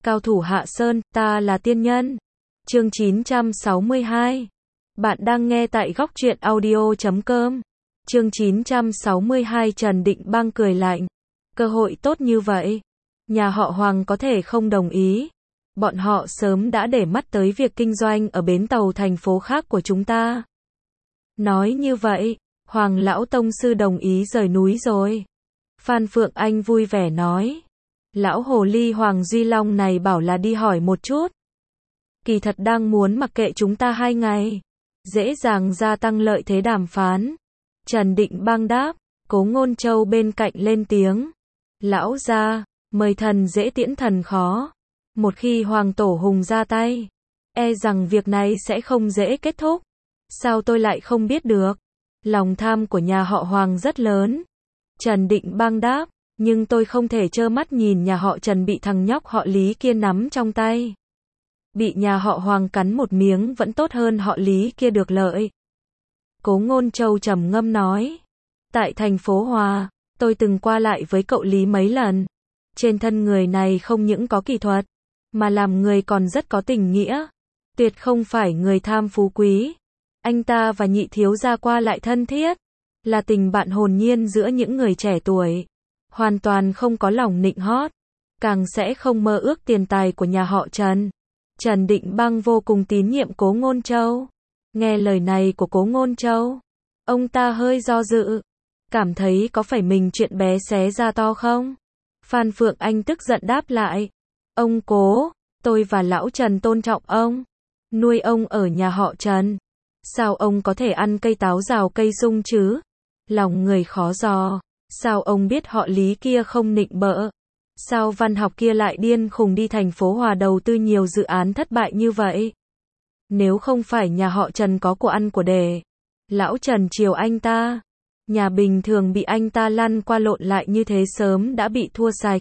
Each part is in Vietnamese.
Cao thủ Hạ Sơn, ta là tiên nhân. Chương 962. Bạn đang nghe tại góc truyện audio.com. Chương 962. Trần Định Bang cười lạnh. Cơ hội tốt như vậy, nhà họ Hoàng có thể không đồng ý. Bọn họ sớm đã để mắt tới việc kinh doanh ở bến tàu thành phố khác của chúng ta. Nói như vậy, Hoàng lão tông sư đồng ý rời núi rồi. Phan Phượng Anh vui vẻ nói. Lão hồ ly Hoàng Duy Long này bảo là đi hỏi một chút. Kỳ thật đang muốn mặc kệ chúng ta 2 ngày. Dễ dàng gia tăng lợi thế đàm phán. Trần Định Bang đáp. Cố Ngôn Châu bên cạnh lên tiếng. Lão gia, mời thần dễ tiễn thần khó. Một khi Hoàng Tổ Hùng ra tay, e rằng việc này sẽ không dễ kết thúc. Sao tôi lại không biết được? Lòng tham của nhà họ Hoàng rất lớn. Trần Định Bang đáp. Nhưng tôi không thể trơ mắt nhìn nhà họ Trần bị thằng nhóc họ Lý kia nắm trong tay. Bị nhà họ Hoàng cắn một miếng vẫn tốt hơn họ Lý kia được lợi. Cố Ngôn Châu trầm ngâm nói. Tại thành phố Hòa, tôi từng qua lại với cậu Lý mấy lần. Trên thân người này không những có kỹ thuật, mà làm người còn rất có tình nghĩa. Tuyệt không phải người tham phú quý. Anh ta và nhị thiếu gia qua lại thân thiết, là tình bạn hồn nhiên giữa những người trẻ tuổi. Hoàn toàn không có lòng nịnh hót, càng sẽ không mơ ước tiền tài của nhà họ Trần. Trần Định Bang vô cùng tín nhiệm Cố Ngôn Châu. Nghe lời này của Cố Ngôn Châu, ông ta hơi do dự, cảm thấy có phải mình chuyện bé xé ra to không? Phan Phượng Anh tức giận đáp lại. Ông Cố, tôi và lão Trần tôn trọng ông, nuôi ông ở nhà họ Trần. Sao ông có thể ăn cây táo rào cây sung chứ? Lòng người khó dò. Sao ông biết họ Lý kia không nịnh bợ? Sao văn học kia lại điên khùng đi thành phố Hòa đầu tư nhiều dự án thất bại như vậy? Nếu không phải nhà họ Trần có của ăn của để, lão Trần chiều anh ta, nhà bình thường bị anh ta lăn qua lộn lại như thế sớm đã bị thua sạch.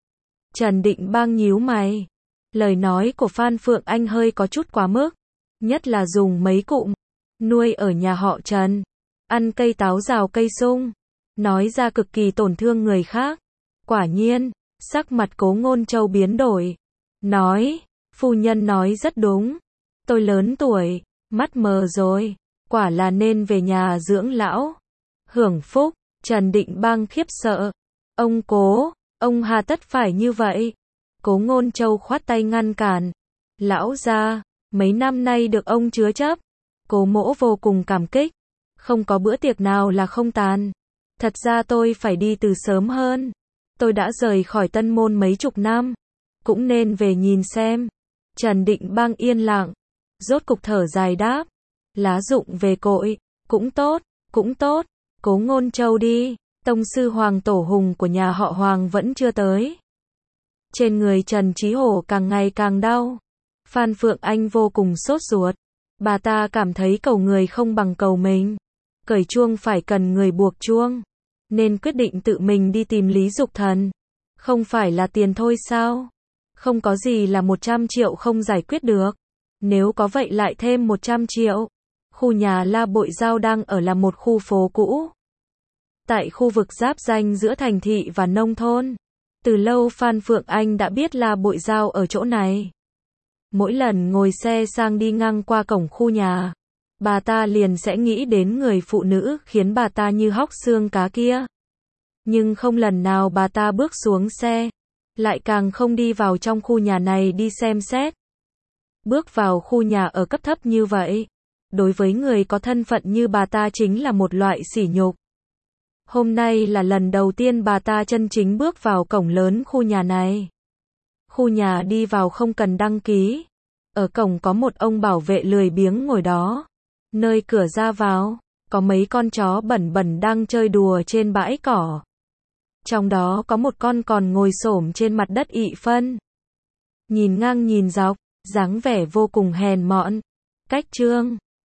Trần Định Bang nhíu mày. Lời nói của Phan Phượng Anh hơi có chút quá mức, nhất là dùng mấy cụm nuôi ở nhà họ Trần, ăn cây táo rào cây sung, nói ra cực kỳ tổn thương người khác. Quả nhiên, sắc mặt Cố Ngôn Châu biến đổi. Nói, phu nhân nói rất đúng. Tôi lớn tuổi, mắt mờ rồi, quả là nên về nhà dưỡng lão, hưởng phúc. Trần Định Bang khiếp sợ. Ông Cố, ông hà tất phải như vậy? Cố Ngôn Châu khoát tay ngăn cản. Lão gia, mấy năm nay được ông chứa chấp, Cố mỗ vô cùng cảm kích. Không có bữa tiệc nào là không tàn. Thật ra tôi phải đi từ sớm hơn. Tôi đã rời khỏi Tân Môn mấy chục năm, cũng nên về nhìn xem. Trần Định Bang yên lặng, rốt cục thở dài đáp. Lá rụng về cội, cũng tốt, cũng tốt. Cố Ngôn Châu đi, tông sư Hoàng Tổ Hùng của nhà họ Hoàng vẫn chưa tới. Trên người Trần Chí Hổ càng ngày càng đau. Phan Phượng Anh vô cùng sốt ruột. Bà ta cảm thấy cầu người không bằng cầu mình. Cởi chuông phải cần người buộc chuông, nên quyết định tự mình đi tìm Lý Dục Thần. Không phải là tiền thôi sao? Không có gì là 100 triệu không giải quyết được. Nếu có vậy lại thêm 100 triệu. Khu nhà La Bội Giao đang ở là một khu phố cũ, tại khu vực giáp ranh giữa thành thị và nông thôn. Từ lâu Phan Phượng Anh đã biết La Bội Giao ở chỗ này. Mỗi lần ngồi xe sang đi ngang qua cổng khu nhà, bà ta liền sẽ nghĩ đến người phụ nữ khiến bà ta như hóc xương cá kia. Nhưng không lần nào bà ta bước xuống xe, lại càng không đi vào trong khu nhà này đi xem xét. Bước vào khu nhà ở cấp thấp như vậy, đối với người có thân phận như bà ta chính là một loại sỉ nhục. Hôm nay là lần đầu tiên bà ta chân chính bước vào cổng lớn khu nhà này. Khu nhà đi vào không cần đăng ký. Ở cổng có một ông bảo vệ lười biếng ngồi đó. Nơi cửa ra vào, có mấy con chó bẩn bẩn đang chơi đùa trên bãi cỏ. Trong đó có một con còn ngồi xổm trên mặt đất ị phân. Nhìn ngang nhìn dọc, dáng vẻ vô cùng hèn mọn. Cách trương.